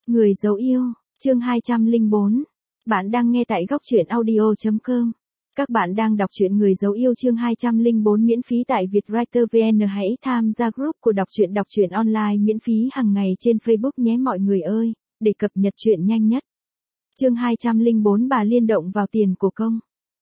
Người dấu yêu, chương 204. Bạn đang nghe tại góc truyện audio.com. Các bạn đang đọc truyện Người dấu yêu chương 204 miễn phí tại Vietwriter VN. Hãy tham gia group của đọc truyện online miễn phí hàng ngày trên Facebook nhé mọi người ơi, để cập nhật truyện nhanh nhất. Chương 204 bà Liên động vào tiền của công.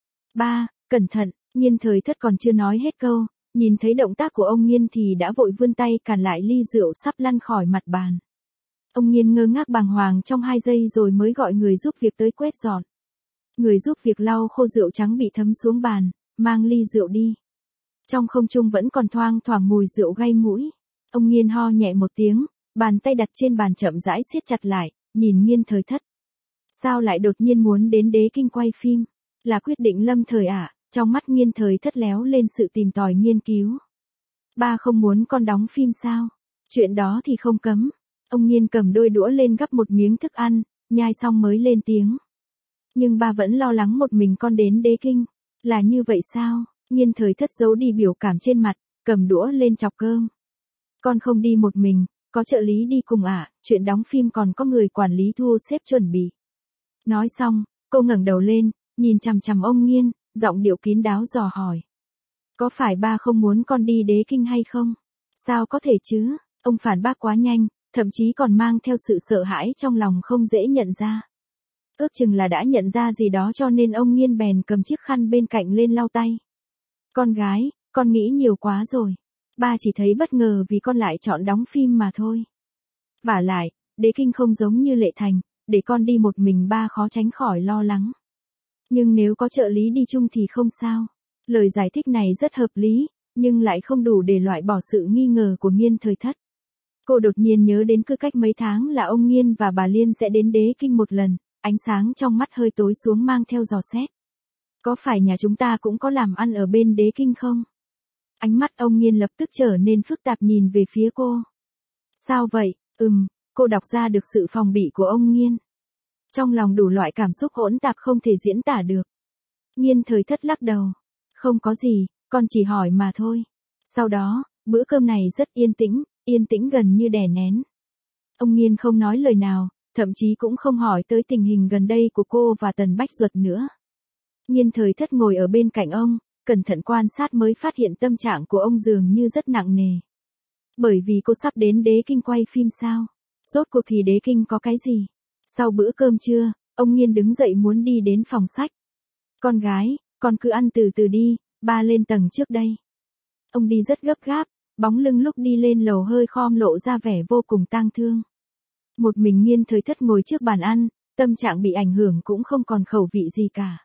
3. Cẩn thận, Nhiên Thời Thất còn chưa nói hết câu, nhìn thấy động tác của ông Nhiên thì đã vội vươn tay cản lại ly rượu sắp lăn khỏi mặt bàn. Ông Nhiên ngơ ngác bàng hoàng trong 2 giây rồi mới gọi người giúp việc tới quét dọn. Người giúp việc lau khô rượu trắng bị thấm xuống bàn, mang ly rượu đi. Trong không trung vẫn còn thoang thoảng mùi rượu gây mũi. Ông Nhiên ho nhẹ một tiếng, bàn tay đặt trên bàn chậm rãi siết chặt lại, nhìn Nhiên Thời Thất. Sao lại đột nhiên muốn đến Đế Kinh quay phim? Là quyết định lâm thời à? Trong mắt Nhiên Thời Thất léo lên sự tìm tòi nghiên cứu. Ba không muốn con đóng phim sao? Chuyện đó thì không cấm. Ông Nhiên cầm đôi đũa lên gắp một miếng thức ăn, nhai xong mới lên tiếng. Nhưng ba vẫn lo lắng một mình con đến Đế Kinh. Là như vậy sao? Nhiên Thời Thất giấu đi biểu cảm trên mặt, cầm đũa lên chọc cơm. Con không đi một mình, có trợ lý đi cùng à? Chuyện đóng phim còn có người quản lý thu xếp chuẩn bị. Nói xong, cô ngẩng đầu lên, nhìn chằm chằm ông Nhiên, giọng điệu kín đáo dò hỏi. Có phải ba không muốn con đi Đế Kinh hay không? Sao có thể chứ? Ông phản bác quá nhanh, thậm chí còn mang theo sự sợ hãi trong lòng không dễ nhận ra. Ước chừng là đã nhận ra gì đó cho nên ông Nhiên bèn cầm chiếc khăn bên cạnh lên lau tay. Con gái, con nghĩ nhiều quá rồi. Ba chỉ thấy bất ngờ vì con lại chọn đóng phim mà thôi. Vả lại, Đế Kinh không giống như Lệ Thành, để con đi một mình ba khó tránh khỏi lo lắng. Nhưng nếu có trợ lý đi chung thì không sao. Lời giải thích này rất hợp lý, nhưng lại không đủ để loại bỏ sự nghi ngờ của Nhiên Thời Thất. Cô đột nhiên nhớ đến cứ cách mấy tháng là ông Nhiên và bà Liên sẽ đến Đế Kinh một lần, ánh sáng trong mắt hơi tối xuống mang theo dò xét. Có phải nhà chúng ta cũng có làm ăn ở bên Đế Kinh không? Ánh mắt ông Nhiên lập tức trở nên phức tạp nhìn về phía cô. Sao vậy? Cô đọc ra được sự phòng bị của ông Nhiên. Trong lòng đủ loại cảm xúc hỗn tạp không thể diễn tả được. Nhiên Thời Thất lắc đầu. Không có gì, con chỉ hỏi mà thôi. Sau đó, bữa cơm này rất yên tĩnh gần như đè nén. Ông Nhiên không nói lời nào, thậm chí cũng không hỏi tới tình hình gần đây của cô và Tần Bách Duật nữa. Nhiên Thời Thất ngồi ở bên cạnh ông, cẩn thận quan sát mới phát hiện tâm trạng của ông dường như rất nặng nề. Bởi vì cô sắp đến Đế Kinh quay phim sao? Rốt cuộc thì Đế Kinh có cái gì? Sau bữa cơm trưa, ông Nhiên đứng dậy muốn đi đến phòng sách. Con gái, con cứ ăn từ từ đi, ba lên tầng trước đây. Ông đi rất gấp gáp, bóng lưng lúc đi lên lầu hơi khom lộ ra vẻ vô cùng tang thương. Một mình Nhiên Thời Thất ngồi trước bàn ăn, tâm trạng bị ảnh hưởng cũng không còn khẩu vị gì cả.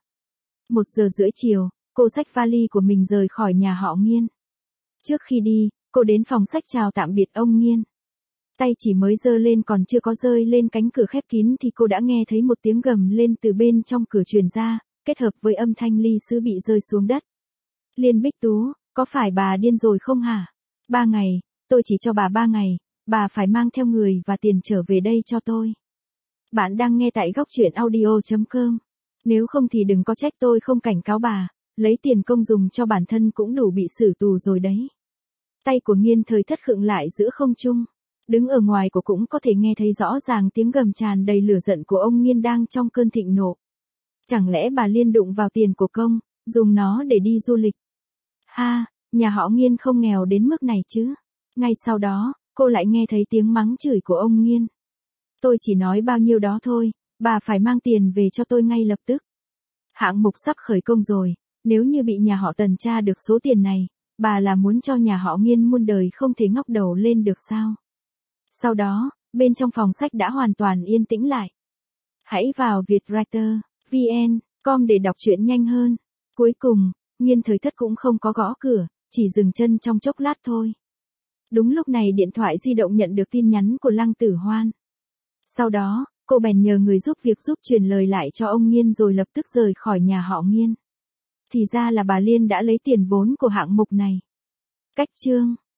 1:30 chiều, cô xách vali của mình rời khỏi nhà họ Nhiên. Trước khi đi, cô đến phòng sách chào tạm biệt ông Nhiên. Tay chỉ mới giơ lên còn chưa có rơi lên cánh cửa khép kín thì cô đã nghe thấy một tiếng gầm lên từ bên trong cửa truyền ra, kết hợp với âm thanh ly sứ bị rơi xuống đất. Liên Bích Tú, có phải bà điên rồi không hả? 3 ngày, tôi chỉ cho bà 3 ngày, bà phải mang theo người và tiền trở về đây cho tôi. Bạn đang nghe tại góc truyện audio.com. Nếu không thì đừng có trách tôi không cảnh cáo bà, lấy tiền công dùng cho bản thân cũng đủ bị xử tù rồi đấy. Tay của Nhiên Thời Thất khựng lại giữa không trung. Đứng ở ngoài của cũng có thể nghe thấy rõ ràng tiếng gầm tràn đầy lửa giận của ông Nhiên đang trong cơn thịnh nộ. Chẳng lẽ bà Liên đụng vào tiền của công, dùng nó để đi du lịch? Ha, nhà họ Nhiên không nghèo đến mức này chứ. Ngay sau đó, cô lại nghe thấy tiếng mắng chửi của ông Nhiên. Tôi chỉ nói bao nhiêu đó thôi, bà phải mang tiền về cho tôi ngay lập tức. Hạng mục sắp khởi công rồi, nếu như bị nhà họ Tần tra được số tiền này, bà là muốn cho nhà họ Nhiên muôn đời không thể ngóc đầu lên được sao? Sau đó, bên trong phòng sách đã hoàn toàn yên tĩnh lại. Hãy vào Vietwriter VN.com để đọc truyện nhanh hơn. Cuối cùng, Nhiên Thời Thất cũng không có gõ cửa, chỉ dừng chân trong chốc lát thôi. Đúng lúc này điện thoại di động nhận được tin nhắn của Lăng Tử Hoan. Sau đó, cô bèn nhờ người giúp việc giúp truyền lời lại cho ông Nhiên rồi lập tức rời khỏi nhà họ Nhiên. Thì ra là bà Liên đã lấy tiền vốn của hạng mục này. Cách chương